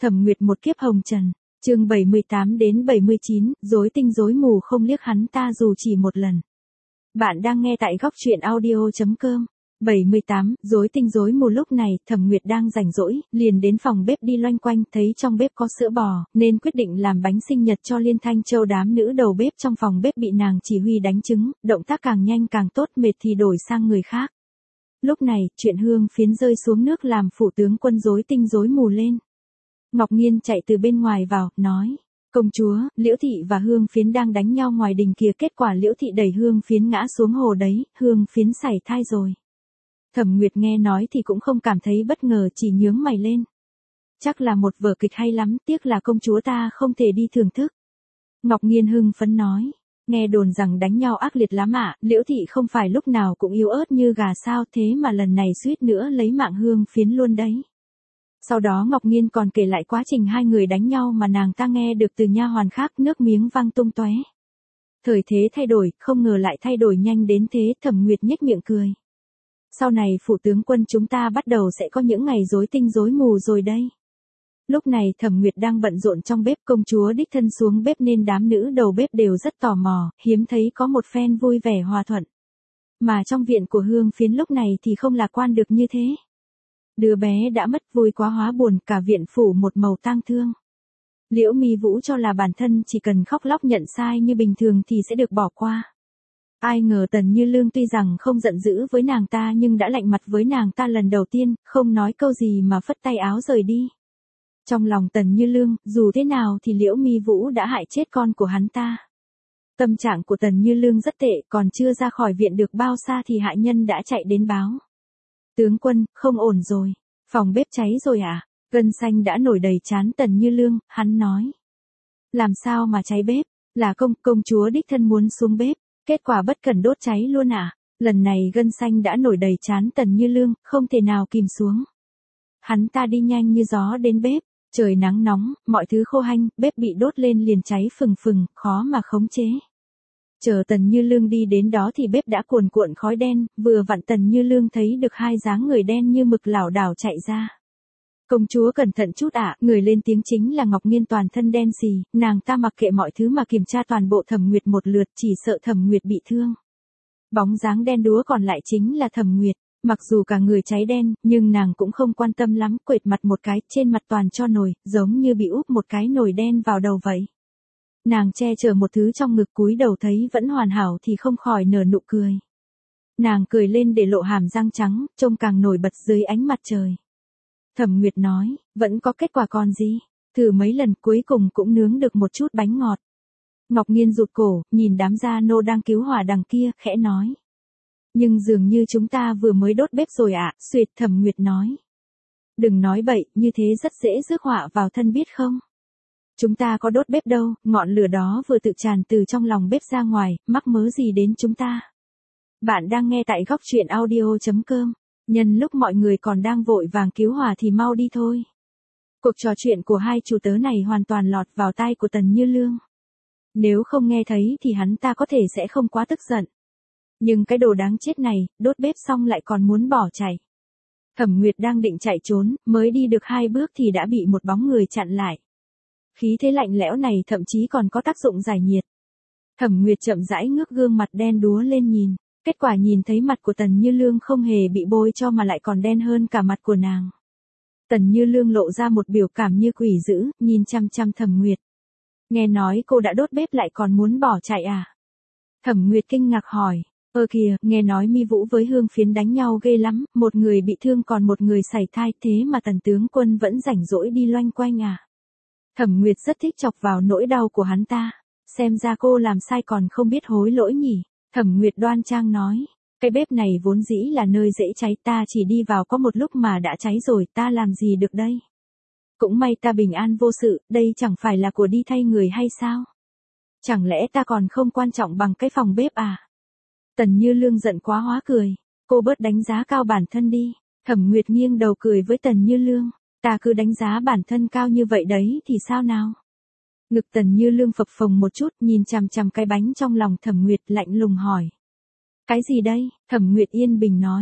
Thẩm Nguyệt một kiếp hồng trần, chương 78 đến 79, rối tinh rối mù không liếc hắn ta dù chỉ một lần. Bạn đang nghe tại góc truyện audio.com. 78, rối tinh rối mù. Lúc này, Thẩm Nguyệt đang rảnh rỗi, liền đến phòng bếp đi loanh quanh, thấy trong bếp có sữa bò, nên quyết định làm bánh sinh nhật cho Liên Thanh Châu. Đám nữ đầu bếp trong phòng bếp bị nàng chỉ huy đánh trứng, động tác càng nhanh càng tốt, mệt thì đổi sang người khác. Lúc này, chuyện Hương Phiến rơi xuống nước làm phủ tướng quân rối tinh rối mù lên. Ngọc Nghiên chạy từ bên ngoài vào, nói: "Công chúa, Liễu Thị và Hương Phiến đang đánh nhau ngoài đình kia, kết quả Liễu Thị đẩy Hương Phiến ngã xuống hồ đấy, Hương Phiến sảy thai rồi." Thẩm Nguyệt nghe nói thì cũng không cảm thấy bất ngờ, chỉ nhướng mày lên. Chắc là một vở kịch hay lắm, tiếc là công chúa ta không thể đi thưởng thức. Ngọc Nghiên hưng phấn nói: "Nghe đồn rằng đánh nhau ác liệt lắm ạ, Liễu Thị không phải lúc nào cũng yếu ớt như gà sao, thế mà lần này suýt nữa lấy mạng Hương Phiến luôn đấy." Sau đó Ngọc Nghiên còn kể lại quá trình hai người đánh nhau mà nàng ta nghe được từ nha hoàn khác, nước miếng văng tung tóe. Thời thế thay đổi, không ngờ lại thay đổi nhanh đến thế. Thẩm Nguyệt nhếch miệng cười. Sau này phủ tướng quân chúng ta bắt đầu sẽ có những ngày rối tinh rối mù rồi đây. Lúc này Thẩm Nguyệt đang bận rộn trong bếp, công chúa đích thân xuống bếp nên đám nữ đầu bếp đều rất tò mò, hiếm thấy có một phen vui vẻ hòa thuận. Mà trong viện của Hương Phiến lúc này thì không lạc quan được như thế. Đứa bé đã mất, vui quá hóa buồn, cả viện phủ một màu tang thương. Liễu Mi Vũ cho là bản thân chỉ cần khóc lóc nhận sai như bình thường thì sẽ được bỏ qua. Ai ngờ Tần Như Lương tuy rằng không giận dữ với nàng ta nhưng đã lạnh mặt với nàng ta lần đầu tiên, không nói câu gì mà phất tay áo rời đi. Trong lòng Tần Như Lương, dù thế nào thì Liễu Mi Vũ đã hại chết con của hắn ta. Tâm trạng của Tần Như Lương rất tệ, còn chưa ra khỏi viện được bao xa thì hại nhân đã chạy đến báo: "Tướng quân, không ổn rồi, phòng bếp cháy rồi à?" Gân xanh đã nổi đầy trán Tần Như Lương, hắn nói: "Làm sao mà cháy bếp, là công chúa đích thân muốn xuống bếp, kết quả bất cẩn đốt cháy luôn à?" Lần này gân xanh đã nổi đầy trán Tần Như Lương, không thể nào kìm xuống. Hắn ta đi nhanh như gió đến bếp, trời nắng nóng, mọi thứ khô hanh, bếp bị đốt lên liền cháy phừng phừng, khó mà khống chế. Chờ Tần Như Lương đi đến đó thì bếp đã cuồn cuộn khói đen, vừa vặn Tần Như Lương thấy được hai dáng người đen như mực lảo đảo chạy ra. "Công chúa cẩn thận chút ạ." Người lên tiếng chính là Ngọc Nghiên, toàn thân đen xì, nàng ta mặc kệ mọi thứ mà kiểm tra toàn bộ Thẩm Nguyệt một lượt, chỉ sợ Thẩm Nguyệt bị thương. Bóng dáng đen đúa còn lại chính là Thẩm Nguyệt, mặc dù cả người cháy đen, nhưng nàng cũng không quan tâm lắm, quệt mặt một cái, trên mặt toàn tro nổi, giống như bị úp một cái nồi đen vào đầu vậy. Nàng che chở một thứ trong ngực, cúi đầu thấy vẫn hoàn hảo thì không khỏi nở nụ cười. Nàng cười lên để lộ hàm răng trắng, trông càng nổi bật dưới ánh mặt trời. Thẩm Nguyệt nói: "Vẫn có kết quả còn gì, thử mấy lần cuối cùng cũng nướng được một chút bánh ngọt." Ngọc Nghiên rụt cổ, nhìn đám gia nô đang cứu hỏa đằng kia, khẽ nói: "Nhưng dường như chúng ta vừa mới đốt bếp rồi ạ." Xuyệt. Thẩm Nguyệt nói: "Đừng nói bậy, như thế rất dễ rước họa vào thân biết không? Chúng ta có đốt bếp đâu, ngọn lửa đó vừa tự tràn từ trong lòng bếp ra ngoài, mắc mớ gì đến chúng ta." Bạn đang nghe tại góc truyện audio.com. Nhân lúc mọi người còn đang vội vàng cứu hỏa thì mau đi thôi. Cuộc trò chuyện của hai chủ tớ này hoàn toàn lọt vào tai của Tần Như Lương. Nếu không nghe thấy thì hắn ta có thể sẽ không quá tức giận. Nhưng cái đồ đáng chết này, đốt bếp xong lại còn muốn bỏ chạy. Thẩm Nguyệt đang định chạy trốn, mới đi được 2 bước thì đã bị một bóng người chặn lại. Khí thế lạnh lẽo này thậm chí còn có tác dụng giải nhiệt. Thẩm Nguyệt chậm rãi ngước gương mặt đen đúa lên nhìn. Kết quả nhìn thấy mặt của Tần Như Lương không hề bị bôi cho mà lại còn đen hơn cả mặt của nàng. Tần Như Lương lộ ra một biểu cảm như quỷ dữ, nhìn chăm chăm Thẩm Nguyệt. "Nghe nói cô đã đốt bếp lại còn muốn bỏ chạy à?" Thẩm Nguyệt kinh ngạc hỏi. Kìa, nghe nói Mi Vũ với Hương Phiến đánh nhau ghê lắm, một người bị thương còn một người sảy thai, thế mà Tần tướng quân vẫn rảnh rỗi đi loanh quanh à?" Thẩm Nguyệt rất thích chọc vào nỗi đau của hắn ta. Xem ra cô làm sai còn không biết hối lỗi nhỉ. Thẩm Nguyệt đoan trang nói: "Cái bếp này vốn dĩ là nơi dễ cháy, ta chỉ đi vào có một lúc mà đã cháy rồi, ta làm gì được đây? Cũng may ta bình an vô sự, đây chẳng phải là của đi thay người hay sao? Chẳng lẽ ta còn không quan trọng bằng cái phòng bếp à?" Tần Như Lương giận quá hóa cười. "Cô bớt đánh giá cao bản thân đi." Thẩm Nguyệt nghiêng đầu cười với Tần Như Lương. "Ta cứ đánh giá bản thân cao như vậy đấy thì sao nào?" Ngực Tần Như Lương phập phồng một chút, nhìn chằm chằm cái bánh trong lòng Thẩm Nguyệt, lạnh lùng hỏi: "Cái gì đây?" Thẩm Nguyệt yên bình nói: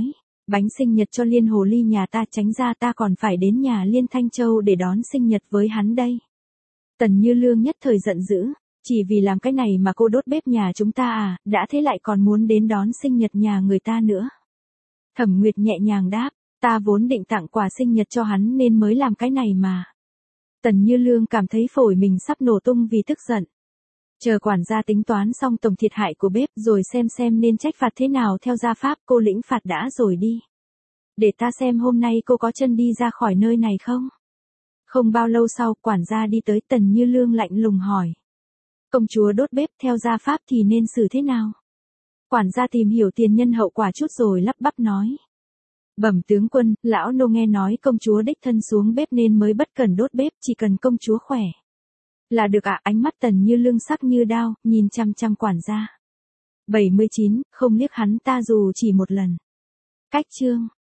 Bánh sinh nhật cho Liên Hồ Ly nhà ta, tránh ra, ta còn phải đến nhà Liên Thanh Châu để đón sinh nhật với hắn đây. Tần Như Lương nhất thời giận dữ, chỉ vì làm cái này mà cô đốt bếp nhà chúng ta à, đã thế lại còn muốn đến đón sinh nhật nhà người ta nữa. Thẩm Nguyệt nhẹ nhàng đáp, ta vốn định tặng quà sinh nhật cho hắn nên mới làm cái này mà. Tần Như Lương cảm thấy phổi mình sắp nổ tung vì tức giận. Chờ quản gia tính toán xong tổng thiệt hại của bếp rồi xem nên trách phạt thế nào theo gia pháp, cô lĩnh phạt đã rồi đi. Để ta xem hôm nay cô có chân đi ra khỏi nơi này không? Không bao lâu sau, quản gia đi tới, Tần Như Lương lạnh lùng hỏi. Công chúa đốt bếp theo gia pháp thì nên xử thế nào? Quản gia tìm hiểu tiền nhân hậu quả chút rồi lắp bắp nói. Bẩm tướng quân, lão nô nghe nói công chúa đích thân xuống bếp nên mới bất cần đốt bếp, chỉ cần công chúa khỏe là được ạ. Ánh mắt Tần Như Lương sắc như đao, nhìn chăm chăm quản gia. 79, không liếc hắn ta dù chỉ một lần. Cách chương